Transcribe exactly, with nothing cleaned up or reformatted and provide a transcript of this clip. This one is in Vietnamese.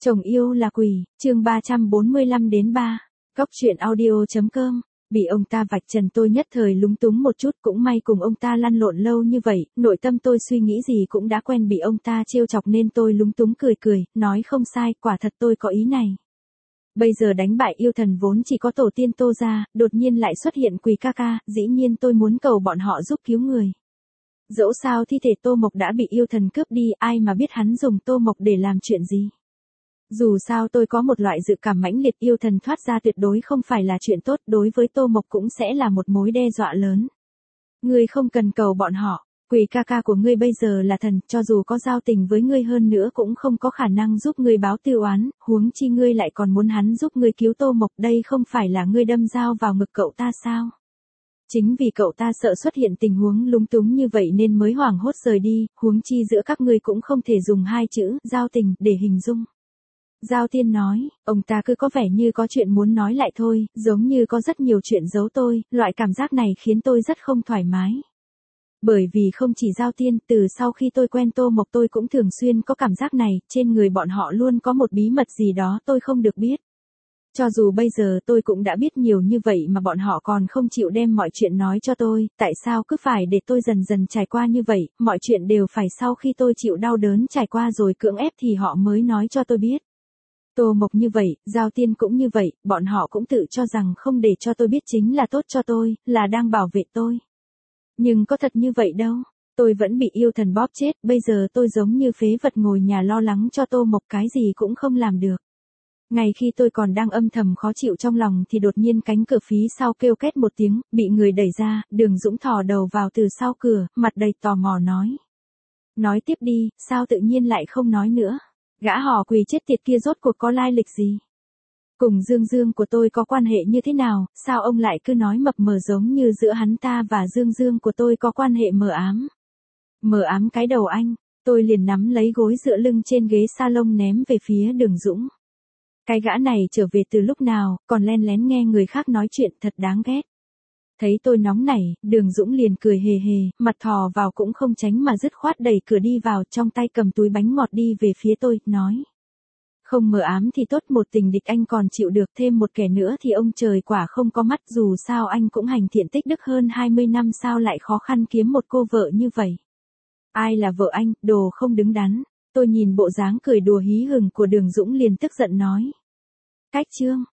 Chồng yêu là quỷ, chương ba trăm bốn mươi lăm đến ba. Góc truyện audio.com. Bị ông ta vạch trần tôi nhất thời lúng túng một chút, cũng may cùng ông ta lăn lộn lâu như vậy, nội tâm tôi suy nghĩ gì cũng đã quen bị ông ta trêu chọc nên tôi lúng túng cười cười, nói không sai, quả thật tôi có ý này. Bây giờ đánh bại yêu thần vốn chỉ có tổ tiên Tô gia, đột nhiên lại xuất hiện quỷ ca ca, dĩ nhiên tôi muốn cầu bọn họ giúp cứu người. Dẫu sao thi thể Tô Mộc đã bị yêu thần cướp đi, ai mà biết hắn dùng Tô Mộc để làm chuyện gì. Dù sao tôi có một loại dự cảm mãnh liệt, yêu thần thoát ra tuyệt đối không phải là chuyện tốt, đối với Tô Mộc cũng sẽ là một mối đe dọa lớn. Ngươi không cần cầu bọn họ, quỷ ca ca của ngươi bây giờ là thần, cho dù có giao tình với ngươi hơn nữa cũng không có khả năng giúp ngươi báo tư oán, huống chi ngươi lại còn muốn hắn giúp ngươi cứu Tô Mộc, đây không phải là ngươi đâm dao vào ngực cậu ta sao? Chính vì cậu ta sợ xuất hiện tình huống lúng túng như vậy nên mới hoảng hốt rời đi, huống chi giữa các ngươi cũng không thể dùng hai chữ giao tình để hình dung. Giao Tiên nói, ông ta cứ có vẻ như có chuyện muốn nói lại thôi, giống như có rất nhiều chuyện giấu tôi, loại cảm giác này khiến tôi rất không thoải mái. Bởi vì không chỉ Giao Tiên, từ sau khi tôi quen Tô Mộc tôi cũng thường xuyên có cảm giác này, trên người bọn họ luôn có một bí mật gì đó tôi không được biết. Cho dù bây giờ tôi cũng đã biết nhiều như vậy mà bọn họ còn không chịu đem mọi chuyện nói cho tôi, tại sao cứ phải để tôi dần dần trải qua như vậy, mọi chuyện đều phải sau khi tôi chịu đau đớn trải qua rồi cưỡng ép thì họ mới nói cho tôi biết. Tô Mộc như vậy, Giao Tiên cũng như vậy, bọn họ cũng tự cho rằng không để cho tôi biết chính là tốt cho tôi, là đang bảo vệ tôi. Nhưng có thật như vậy đâu, tôi vẫn bị yêu thần bóp chết, bây giờ tôi giống như phế vật ngồi nhà lo lắng cho Tô Mộc, cái gì cũng không làm được. Ngay khi tôi còn đang âm thầm khó chịu trong lòng thì đột nhiên cánh cửa phía sau kêu két một tiếng, bị người đẩy ra, Đường Dũng thò đầu vào từ sau cửa, mặt đầy tò mò nói. Nói tiếp đi, sao tự nhiên lại không nói nữa? Gã hò quỳ chết tiệt kia rốt cuộc có lai lịch gì? Cùng Dương Dương của tôi có quan hệ như thế nào, sao ông lại cứ nói mập mờ giống như giữa hắn ta và Dương Dương của tôi có quan hệ mờ ám? Mờ ám cái đầu anh, tôi liền nắm lấy gối dựa lưng trên ghế salon ném về phía Đường Dũng. Cái gã này trở về từ lúc nào, còn len lén nghe người khác nói chuyện, thật đáng ghét. Thấy tôi nóng nảy, Đường Dũng liền cười hề hề, mặt thò vào cũng không tránh mà dứt khoát đẩy cửa đi vào, trong tay cầm túi bánh ngọt đi về phía tôi, nói. Không mờ ám thì tốt, một tình địch anh còn chịu được, thêm một kẻ nữa thì ông trời quả không có mắt, dù sao anh cũng hành thiện tích đức hơn hai mươi năm, sao lại khó khăn kiếm một cô vợ như vậy. Ai là vợ anh, đồ không đứng đắn. Tôi nhìn bộ dáng cười đùa hí hửng của Đường Dũng liền tức giận nói. Cách chương,